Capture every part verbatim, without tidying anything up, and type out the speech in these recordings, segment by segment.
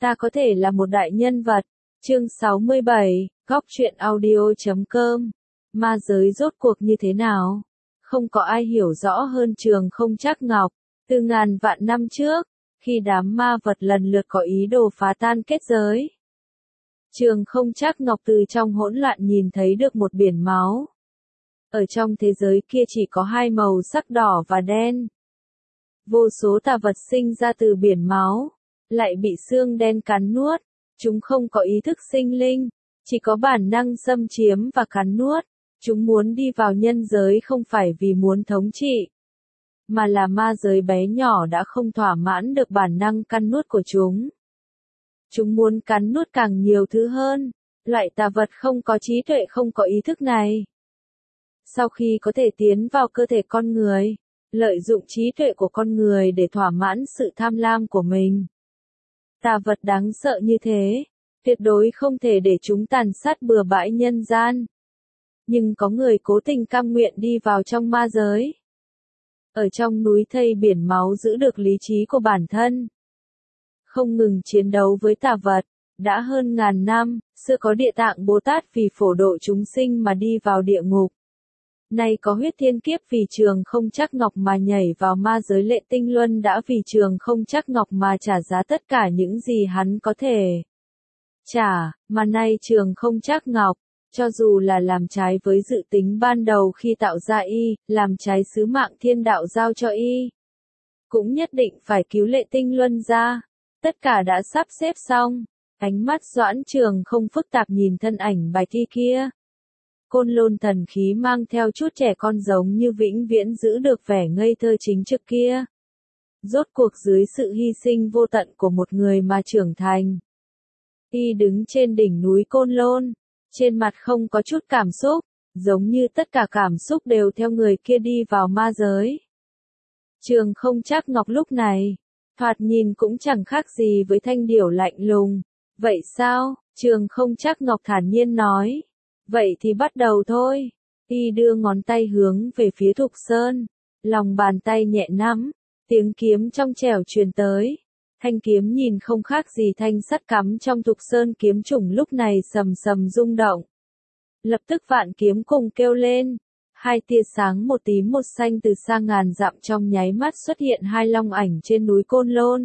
Ta có thể là một đại nhân vật. Chương sáu mươi bảy, góc truyện audio chấm com. Ma giới rốt cuộc như thế nào? Không có ai hiểu rõ hơn Trường Không Trắc Ngọc. Từ ngàn vạn năm trước, khi đám ma vật lần lượt có ý đồ phá tan kết giới, Trường Không Trắc Ngọc từ trong hỗn loạn nhìn thấy được một biển máu. Ở trong thế giới kia chỉ có hai màu sắc đỏ và đen. Vô số tà vật sinh ra từ biển máu, lại bị xương đen cắn nuốt. Chúng không có ý thức sinh linh, chỉ có bản năng xâm chiếm và cắn nuốt. Chúng muốn đi vào nhân giới không phải vì muốn thống trị, mà là ma giới bé nhỏ đã không thỏa mãn được bản năng cắn nuốt của chúng. Chúng muốn cắn nuốt càng nhiều thứ hơn. Loại tà vật không có trí tuệ không có ý thức này, sau khi có thể tiến vào cơ thể con người, lợi dụng trí tuệ của con người để thỏa mãn sự tham lam của mình. Tà vật đáng sợ như thế, tuyệt đối không thể để chúng tàn sát bừa bãi nhân gian. Nhưng có người cố tình cam nguyện đi vào trong ma giới. Ở trong núi thây biển máu giữ được lý trí của bản thân, không ngừng chiến đấu với tà vật. Đã hơn ngàn năm, xưa có Địa Tạng Bồ Tát vì phổ độ chúng sinh mà đi vào địa ngục. Nay có Huyết Thiên Kiếp vì Trường Không Trắc Ngọc mà nhảy vào ma giới. Lệ Tinh Luân đã vì Trường Không Trắc Ngọc mà trả giá tất cả những gì hắn có thể trả, mà nay Trường Không Trắc Ngọc, cho dù là làm trái với dự tính ban đầu khi tạo ra y, làm trái sứ mạng thiên đạo giao cho y, cũng nhất định phải cứu Lệ Tinh Luân ra. Tất cả đã sắp xếp xong, ánh mắt Doãn Trường Không phức tạp nhìn thân ảnh bài thi kia. Côn Lôn thần khí mang theo chút trẻ con giống như vĩnh viễn giữ được vẻ ngây thơ chính trực kia. Rốt cuộc dưới sự hy sinh vô tận của một người mà trưởng thành. Y đứng trên đỉnh núi Côn Lôn, trên mặt không có chút cảm xúc, giống như tất cả cảm xúc đều theo người kia đi vào ma giới. Trường Không Trắc Ngọc lúc này, thoạt nhìn cũng chẳng khác gì với Thanh Điểu lạnh lùng. Vậy sao? Trường Không Trắc Ngọc thản nhiên nói. Vậy thì bắt đầu thôi. Y đưa ngón tay hướng về phía Thục Sơn, lòng bàn tay nhẹ nắm, tiếng kiếm trong trẻo truyền tới. Thanh kiếm nhìn không khác gì thanh sắt cắm trong Thục Sơn kiếm chủng lúc này sầm sầm rung động. Lập tức vạn kiếm cùng kêu lên, hai tia sáng một tím một xanh từ xa ngàn dặm trong nháy mắt xuất hiện hai long ảnh trên núi Côn Lôn.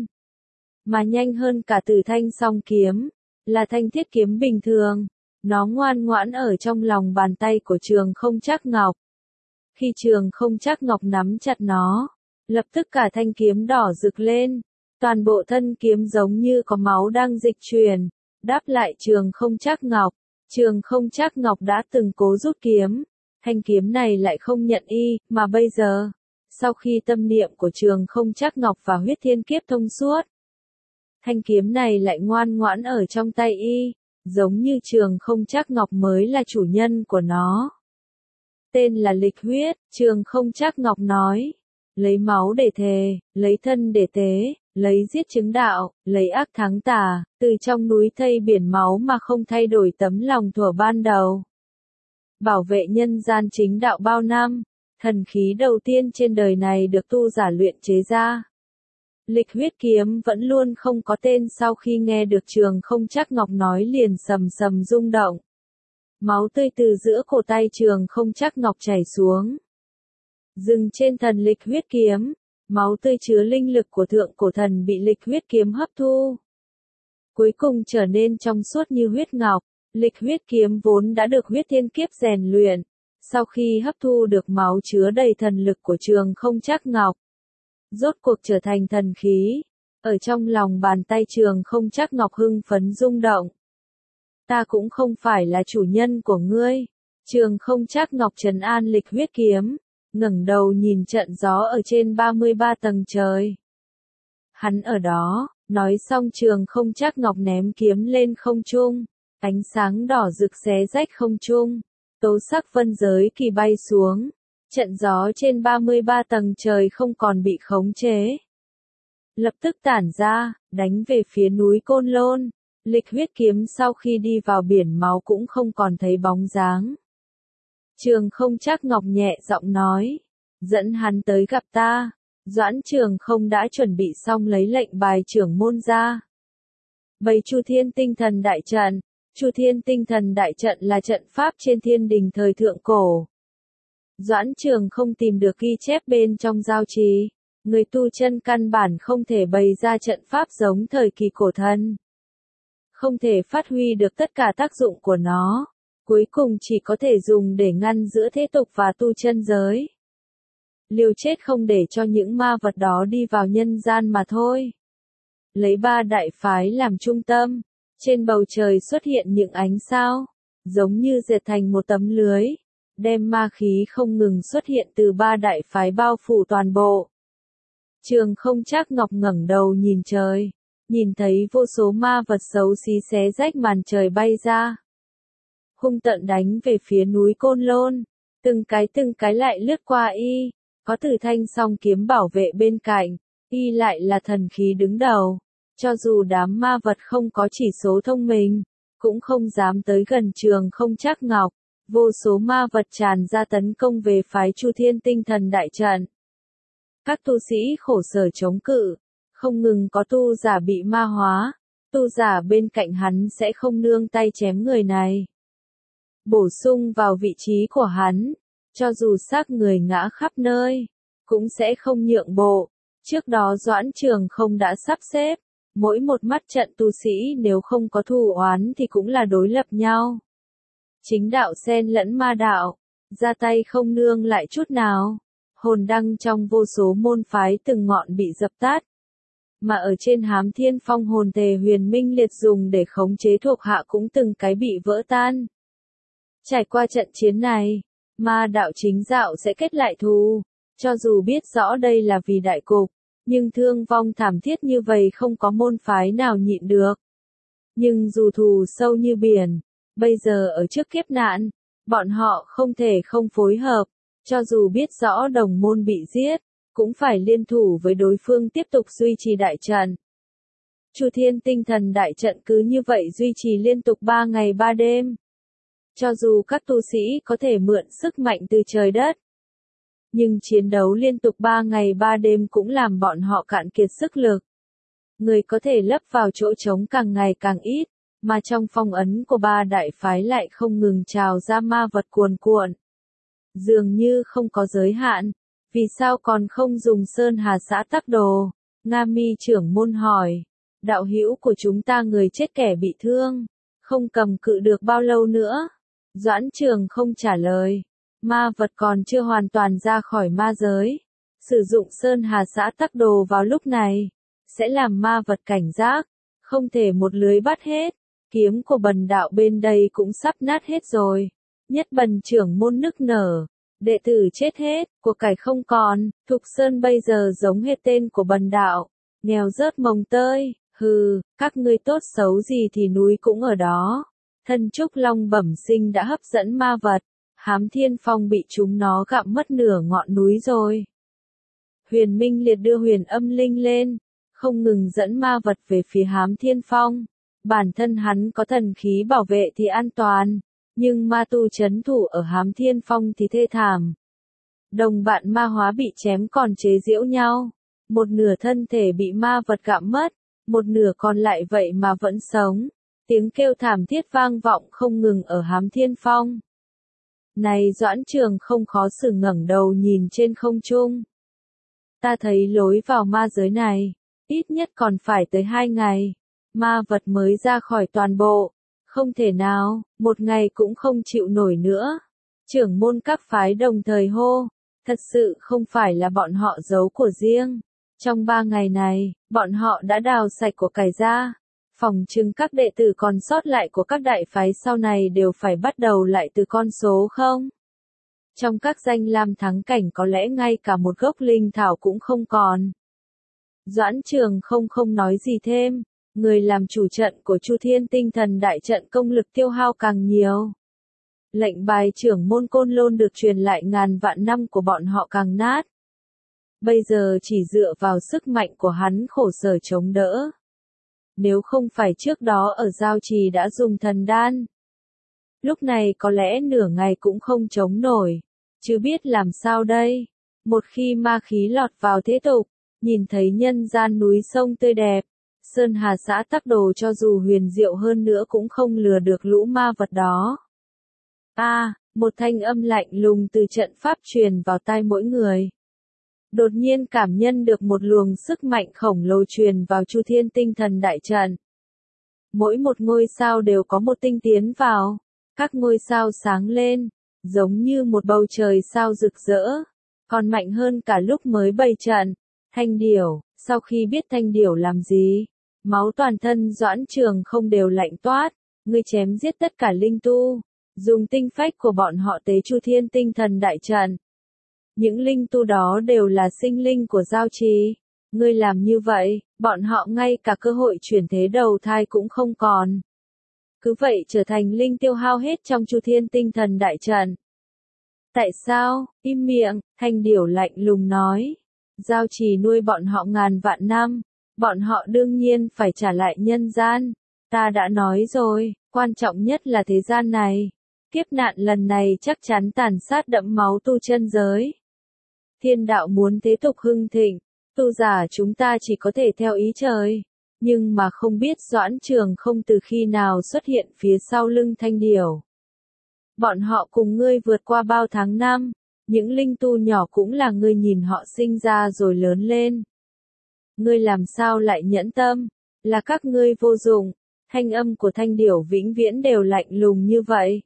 Mà nhanh hơn cả từ thanh song kiếm, là thanh thiết kiếm bình thường. Nó ngoan ngoãn ở trong lòng bàn tay của Trường Không Trắc Ngọc. Khi Trường Không Trắc Ngọc nắm chặt nó, lập tức cả thanh kiếm đỏ rực lên. Toàn bộ thân kiếm giống như có máu đang dịch chuyển. Đáp lại Trường Không Trắc Ngọc, Trường Không Trắc Ngọc đã từng cố rút kiếm. Thanh kiếm này lại không nhận y, mà bây giờ, sau khi tâm niệm của Trường Không Trắc Ngọc và Huyết Thiên Kiếp thông suốt, thanh kiếm này lại ngoan ngoãn ở trong tay y. Giống như Trường Không Trắc Ngọc mới là chủ nhân của nó. Tên là Lịch Huyết, Trường Không Trắc Ngọc nói. Lấy máu để thề, lấy thân để tế, lấy giết chứng đạo, lấy ác thắng tà, từ trong núi thây biển máu mà không thay đổi tấm lòng thuở ban đầu. Bảo vệ nhân gian chính đạo bao năm, thần khí đầu tiên trên đời này được tu giả luyện chế ra. Lịch Huyết kiếm vẫn luôn không có tên, sau khi nghe được Trường Không Trắc Ngọc nói liền sầm sầm rung động. Máu tươi từ giữa cổ tay Trường Không Trắc Ngọc chảy xuống, dừng trên thần Lịch Huyết kiếm. Máu tươi chứa linh lực của thượng cổ thần bị Lịch Huyết kiếm hấp thu, cuối cùng trở nên trong suốt như huyết ngọc. Lịch Huyết kiếm vốn đã được Huyết Thiên Kiếp rèn luyện, sau khi hấp thu được máu chứa đầy thần lực của Trường Không Trắc Ngọc, rốt cuộc trở thành thần khí. Ở trong lòng bàn tay Trường Không Trắc Ngọc hưng phấn rung động. Ta cũng không phải là chủ nhân của ngươi. Trường Không Trắc Ngọc trấn an Lịch Huyết kiếm, ngẩng đầu nhìn trận gió ở trên ba mươi ba tầng trời. Hắn ở đó, nói xong Trường Không Trắc Ngọc ném kiếm lên không trung, ánh sáng đỏ rực xé rách không trung, tố sắc vân giới kỳ bay xuống. Trận gió trên ba mươi ba tầng trời không còn bị khống chế, lập tức tản ra, đánh về phía núi Côn Lôn. Lịch Huyết kiếm sau khi đi vào biển máu cũng không còn thấy bóng dáng. Trường Không Trắc Ngọc nhẹ giọng nói, dẫn hắn tới gặp ta. Doãn Trường Không đã chuẩn bị xong lấy lệnh bài trưởng môn ra. Bày Chu Thiên Tinh Thần Đại Trận. Chu Thiên Tinh Thần Đại Trận là trận pháp trên thiên đình thời thượng cổ. Doãn Trường không tìm được ghi chép bên trong giao trì. Người tu chân căn bản không thể bày ra trận pháp giống thời kỳ cổ thân. Không thể phát huy được tất cả tác dụng của nó. Cuối cùng chỉ có thể dùng để ngăn giữa thế tục và tu chân giới. Liều chết không để cho những ma vật đó đi vào nhân gian mà thôi. Lấy ba đại phái làm trung tâm. Trên bầu trời xuất hiện những ánh sao. Giống như dệt thành một tấm lưới. Đem ma khí không ngừng xuất hiện từ ba đại phái bao phủ toàn bộ. Trường Không Trác Ngọc ngẩng đầu nhìn trời. Nhìn thấy vô số ma vật xấu xí xé rách màn trời bay ra. Hung tợn đánh về phía núi Côn Lôn. Từng cái từng cái lại lướt qua y. Có Tử Thanh song kiếm bảo vệ bên cạnh. Y lại là thần khí đứng đầu. Cho dù đám ma vật không có chỉ số thông minh. Cũng không dám tới gần Trường Không Trác Ngọc. Vô số ma vật tràn ra tấn công về phái Chu Thiên Tinh Thần Đại Trận. Các tu sĩ khổ sở chống cự. Không ngừng có tu giả bị ma hóa. Tu giả bên cạnh hắn sẽ không nương tay chém người này. Bổ sung vào vị trí của hắn. Cho dù xác người ngã khắp nơi. Cũng sẽ không nhượng bộ. Trước đó Doãn Trường không đã sắp xếp. Mỗi một mắt trận tu sĩ nếu không có thù oán thì cũng là đối lập nhau. Chính đạo xen lẫn ma đạo. Ra tay không nương lại chút nào. Hồn đăng trong vô số môn phái từng ngọn bị dập tắt. Mà ở trên Hám Thiên Phong hồn tề huyền minh liệt dùng để khống chế thuộc hạ cũng từng cái bị vỡ tan. Trải qua trận chiến này, ma đạo chính đạo sẽ kết lại thù. Cho dù biết rõ đây là vì đại cục, nhưng thương vong thảm thiết như vậy không có môn phái nào nhịn được. Nhưng dù thù sâu như biển, bây giờ ở trước kiếp nạn, bọn họ không thể không phối hợp. Cho dù biết rõ đồng môn bị giết, cũng phải liên thủ với đối phương tiếp tục duy trì đại trận. Chu Thiên Tinh Thần Đại Trận cứ như vậy duy trì liên tục ba ngày ba đêm. Cho dù các tu sĩ có thể mượn sức mạnh từ trời đất, nhưng chiến đấu liên tục ba ngày ba đêm cũng làm bọn họ cạn kiệt sức lực. Người có thể lấp vào chỗ trống càng ngày càng ít, mà trong phong ấn của ba đại phái lại không ngừng trào ra ma vật cuồn cuộn. Dường như không có giới hạn, vì sao còn không dùng Sơn Hà Xã Tắc Đồ? Nga Mi trưởng môn hỏi, đạo hữu của chúng ta người chết kẻ bị thương, không cầm cự được bao lâu nữa? Doãn Trường không trả lời, ma vật còn chưa hoàn toàn ra khỏi ma giới. Sử dụng Sơn Hà Xã Tắc Đồ vào lúc này, sẽ làm ma vật cảnh giác, không thể một lưới bắt hết. Kiếm của bần đạo bên đây cũng sắp nát hết rồi. Nhất Bần trưởng môn nức nở, đệ tử chết hết, của cải không còn, Thục Sơn bây giờ giống hết tên của bần đạo, nghèo rớt mồng tơi, hừ, các ngươi tốt xấu gì thì núi cũng ở đó. Thân trúc long bẩm sinh đã hấp dẫn ma vật, Hám Thiên Phong bị chúng nó gặm mất nửa ngọn núi rồi. Huyền Minh Liệt đưa huyền âm linh lên, không ngừng dẫn ma vật về phía Hám Thiên Phong. Bản thân hắn có thần khí bảo vệ thì an toàn, nhưng ma tu chấn thủ ở Hám Thiên Phong thì thê thảm. Đồng bạn ma hóa bị chém còn chế giễu nhau, một nửa thân thể bị ma vật gặm mất, một nửa còn lại vậy mà vẫn sống. Tiếng kêu thảm thiết vang vọng không ngừng ở Hám Thiên Phong. Này Doãn Trường không khó xử ngẩng đầu nhìn trên không trung. Ta thấy lối vào ma giới này, ít nhất còn phải tới hai ngày. Ma vật mới ra khỏi toàn bộ, không thể nào, một ngày cũng không chịu nổi nữa. Trưởng môn các phái đồng thời hô, thật sự không phải là bọn họ giấu của riêng. Trong ba ngày này, bọn họ đã đào sạch của cải ra. Phòng trừng các đệ tử còn sót lại của các đại phái sau này đều phải bắt đầu lại từ con số không. Trong các danh lam thắng cảnh có lẽ ngay cả một gốc linh thảo cũng không còn. Doãn Trường không không nói gì thêm. Người làm chủ trận của Chu Thiên Tinh Thần Đại Trận công lực tiêu hao càng nhiều. Lệnh bài trưởng môn Côn Lôn được truyền lại ngàn vạn năm của bọn họ càng nát. Bây giờ chỉ dựa vào sức mạnh của hắn khổ sở chống đỡ. Nếu không phải trước đó ở giao trì đã dùng thần đan, lúc này có lẽ nửa ngày cũng không chống nổi. Chứ biết làm sao đây? Một khi ma khí lọt vào thế tục, nhìn thấy nhân gian núi sông tươi đẹp, Sơn Hà xã tắc đồ cho dù huyền diệu hơn nữa cũng không lừa được lũ ma vật đó. A, à, một thanh âm lạnh lùng từ trận pháp truyền vào tai mỗi người. Đột nhiên cảm nhận được một luồng sức mạnh khổng lồ truyền vào Chu Thiên Tinh Thần Đại Trận. Mỗi một ngôi sao đều có một tinh tiến vào, các ngôi sao sáng lên, giống như một bầu trời sao rực rỡ, còn mạnh hơn cả lúc mới bày trận. Thanh điểu, sau khi biết thanh điểu làm gì, máu toàn thân Doãn Trường không đều lạnh toát, ngươi chém giết tất cả linh tu, dùng tinh phách của bọn họ tế Chu Thiên Tinh Thần Đại Trận. Những linh tu đó đều là sinh linh của Giao Trì. Ngươi làm như vậy, bọn họ ngay cả cơ hội chuyển thế đầu thai cũng không còn. Cứ vậy trở thành linh tiêu hao hết trong Chu Thiên Tinh Thần Đại Trận. Tại sao? Im miệng, thanh điểu lạnh lùng nói. Giao Trì nuôi bọn họ ngàn vạn năm, bọn họ đương nhiên phải trả lại nhân gian. Ta đã nói rồi, quan trọng nhất là thế gian này. Kiếp nạn lần này chắc chắn tàn sát đẫm máu tu chân giới. Thiên đạo muốn thế tục hưng thịnh, tu giả chúng ta chỉ có thể theo ý trời. Nhưng mà không biết Doãn Trường không từ khi nào xuất hiện phía sau lưng thanh điểu. Bọn họ cùng ngươi vượt qua bao tháng năm, những linh tu nhỏ cũng là ngươi nhìn họ sinh ra rồi lớn lên. Ngươi làm sao lại nhẫn tâm, là các ngươi vô dụng, thanh âm của thanh điểu vĩnh viễn đều lạnh lùng như vậy.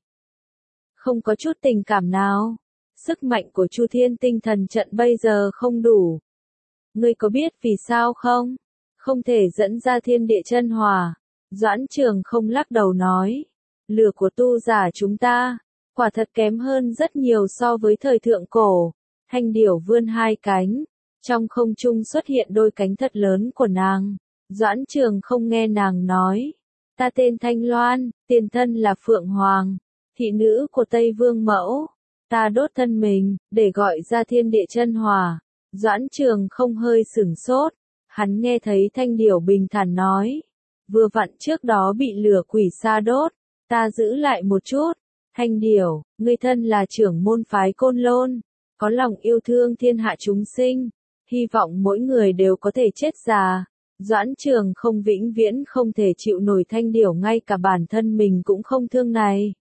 Không có chút tình cảm nào, sức mạnh của Chu Thiên Tinh Thần Trận bây giờ không đủ. Ngươi có biết vì sao không? Không thể dẫn ra thiên địa chân hòa. Doãn Trường không lắc đầu nói. Lửa của tu giả chúng ta, quả thật kém hơn rất nhiều so với thời thượng cổ. Thanh điểu vươn hai cánh. Trong không trung xuất hiện đôi cánh thật lớn của nàng. Doãn Trường không nghe nàng nói. Ta tên Thanh Loan, tiền thân là Phượng Hoàng, thị nữ của Tây Vương Mẫu. Ta đốt thân mình, để gọi ra thiên địa chân hòa. Doãn Trường không hơi sửng sốt. Hắn nghe thấy thanh điểu bình thản nói. Vừa vặn trước đó bị lửa quỷ sa đốt. Ta giữ lại một chút. Thanh điểu, ngươi thân là trưởng môn phái Côn Lôn. Có lòng yêu thương thiên hạ chúng sinh. Hy vọng mỗi người đều có thể chết già. Doãn Trường không vĩnh viễn không thể chịu nổi thanh điểu ngay cả bản thân mình cũng không thương này.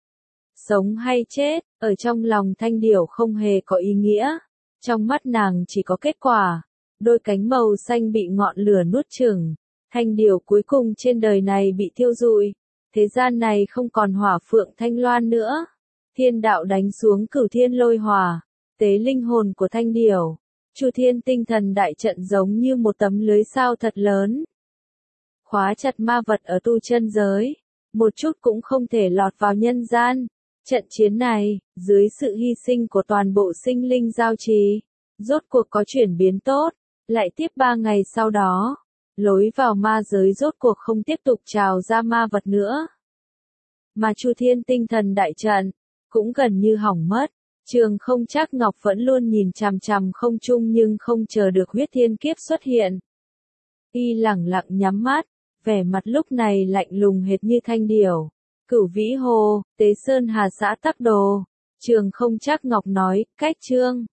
Sống hay chết, ở trong lòng thanh điểu không hề có ý nghĩa. Trong mắt nàng chỉ có kết quả. Đôi cánh màu xanh bị ngọn lửa nuốt chửng. Thanh điểu cuối cùng trên đời này bị thiêu rụi. Thế gian này không còn hỏa phượng Thanh Loan nữa. Thiên đạo đánh xuống cửu thiên lôi hỏa. Tế linh hồn của thanh điểu. Chu Thiên Tinh Thần Đại Trận giống như một tấm lưới sao thật lớn. Khóa chặt ma vật ở tu chân giới. Một chút cũng không thể lọt vào nhân gian. Trận chiến này, dưới sự hy sinh của toàn bộ sinh linh Giao Trì, rốt cuộc có chuyển biến tốt. Lại tiếp ba ngày sau đó, lối vào ma giới rốt cuộc không tiếp tục trào ra ma vật nữa. Mà Chu Thiên Tinh Thần Đại Trận, cũng gần như hỏng mất. Trường Không Trác Ngọc vẫn luôn nhìn chằm chằm không trung nhưng không chờ được huyết thiên kiếp xuất hiện. Y lẳng lặng nhắm mắt, vẻ mặt lúc này lạnh lùng hệt như thanh điểu. Cửu Vĩ Hồ, Tế Sơn Hà xã Tắc Đồ. Trường Không Trác Ngọc nói, cách chương.